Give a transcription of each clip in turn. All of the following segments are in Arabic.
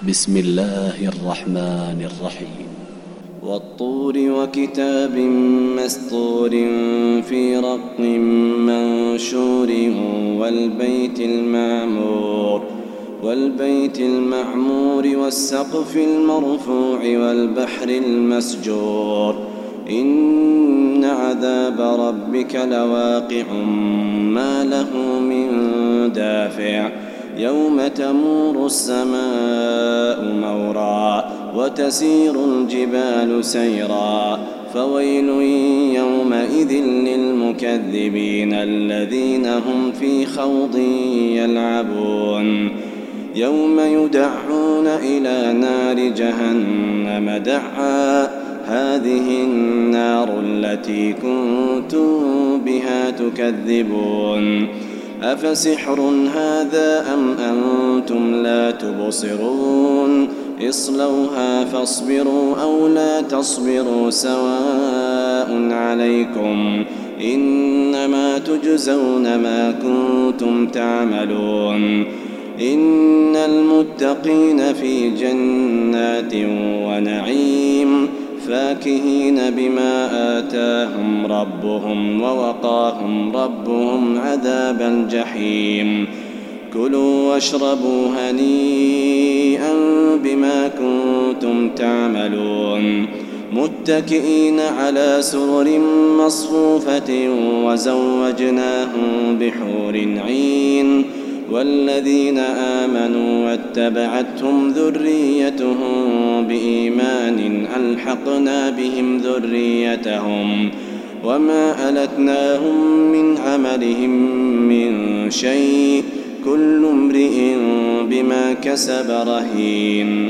بسم الله الرحمن الرحيم والطور وكتاب مسطور في رق منشور والبيت المعمور والسقف المرفوع والبحر المسجور إن عذاب ربك لواقع ما له من دافع يوم تمور السماء مورا وتسير الجبال سيرا فويل يومئذ للمكذبين الذين هم في خوض يلعبون يوم يدعون إلى نار جهنم دعا هذه النار التي كنتم بها تكذبون أفسحر هذا أم أنتم لا تبصرون اصلوها فاصبروا أو لا تصبروا سواء عليكم إنما تجزون ما كنتم تعملون إن المتقين في جنات ونعيم فاكهين بما آتاهم ربهم ووقاهم ربهم عذاب الجحيم كلوا واشربوا هنيئا بما كنتم تعملون متكئين على سرر مصفوفة وزوجناهم بحور عين والذين آمنوا واتبعتهم ذريتهم بإيمان ألحقنا بهم ذريتهم وما ألتناهم من عملهم من شيء كل امرئ بما كسب رهين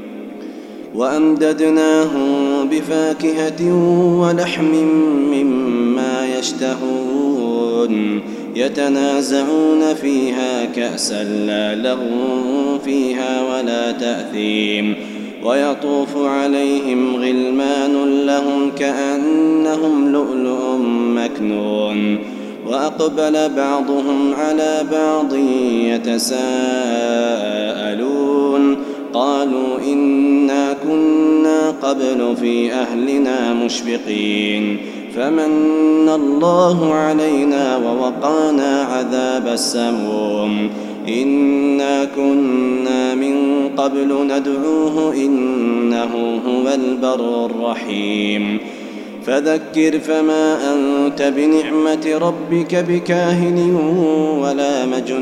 وأمددناهم بفاكهة ولحم مما يشتهون يتنازعون فيها كأسا لا لغو فيها ولا تأثيم ويطوف عليهم غلمان لهم كأنهم لؤلؤ مكنون وأقبل بعضهم على بعض يتساءلون قالوا إنا كنا قبل في أهلنا مشفقين فمن الله علينا ووقانا عذاب السموم إنا كنا من قبل ندعوه إنه هو البر الرحيم فذكر فما أنت بنعمة ربك بكاهن ولا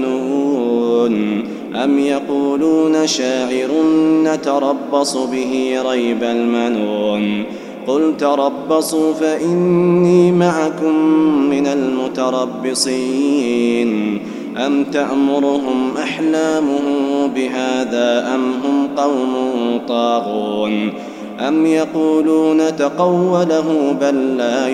مجنون أم يقولون شاعر نتربص به ريب المنون قل تربصوا فإني معكم من المتربصين أم تأمرهم أحلامهم بهذا أم هم قوم طاغون أم يقولون تقوله بل لا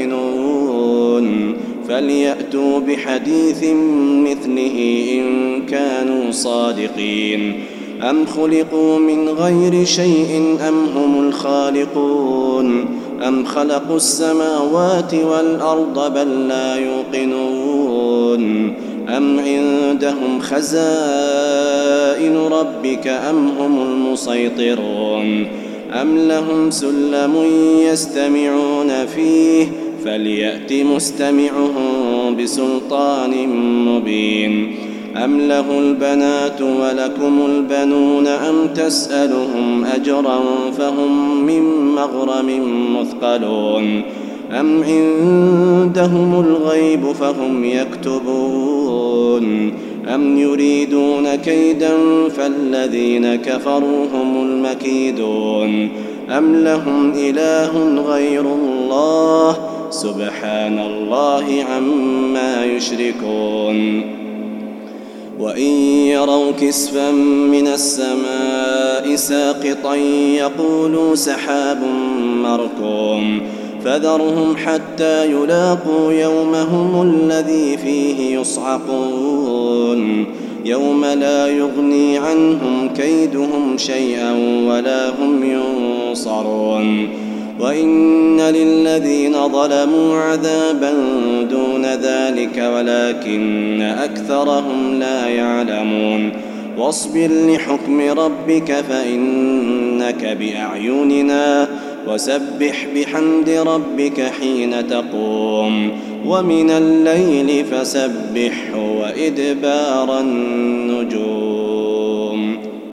يؤمنون فليأتوا بحديث مثله إن كانوا صادقين أم خلقوا من غير شيء أم هم الخالقون أم خلقوا السماوات والأرض بل لا يوقنون أم عندهم خزائن ربك أم هم المسيطرون أم لهم سلم يستمعون فيه فليأت مستمعهم بسلطان مبين أم له البنات ولكم البنون أم تسألهم أجرا فهم من مغرم مثقلون أم عندهم الغيب فهم يكتبون أم يريدون كيدا فالذين كفروا هم المكيدون أم لهم إله غير الله سبحان الله عما يشركون وإن يروا كسفا من السماء ساقطا يقولوا سحاب مركوم فذرهم حتى يلاقوا يومهم الذي فيه يصعقون يوم لا يغني عنهم كيدهم شيئا ولا هم ينصرون وإن للذين ظلموا عذابا دون ذلك ولكن أكثرهم لا يعلمون واصبر لحكم ربك فإنك بأعيننا وسبح بحمد ربك حين تقوم ومن الليل فسبحه وإدبار النجوم.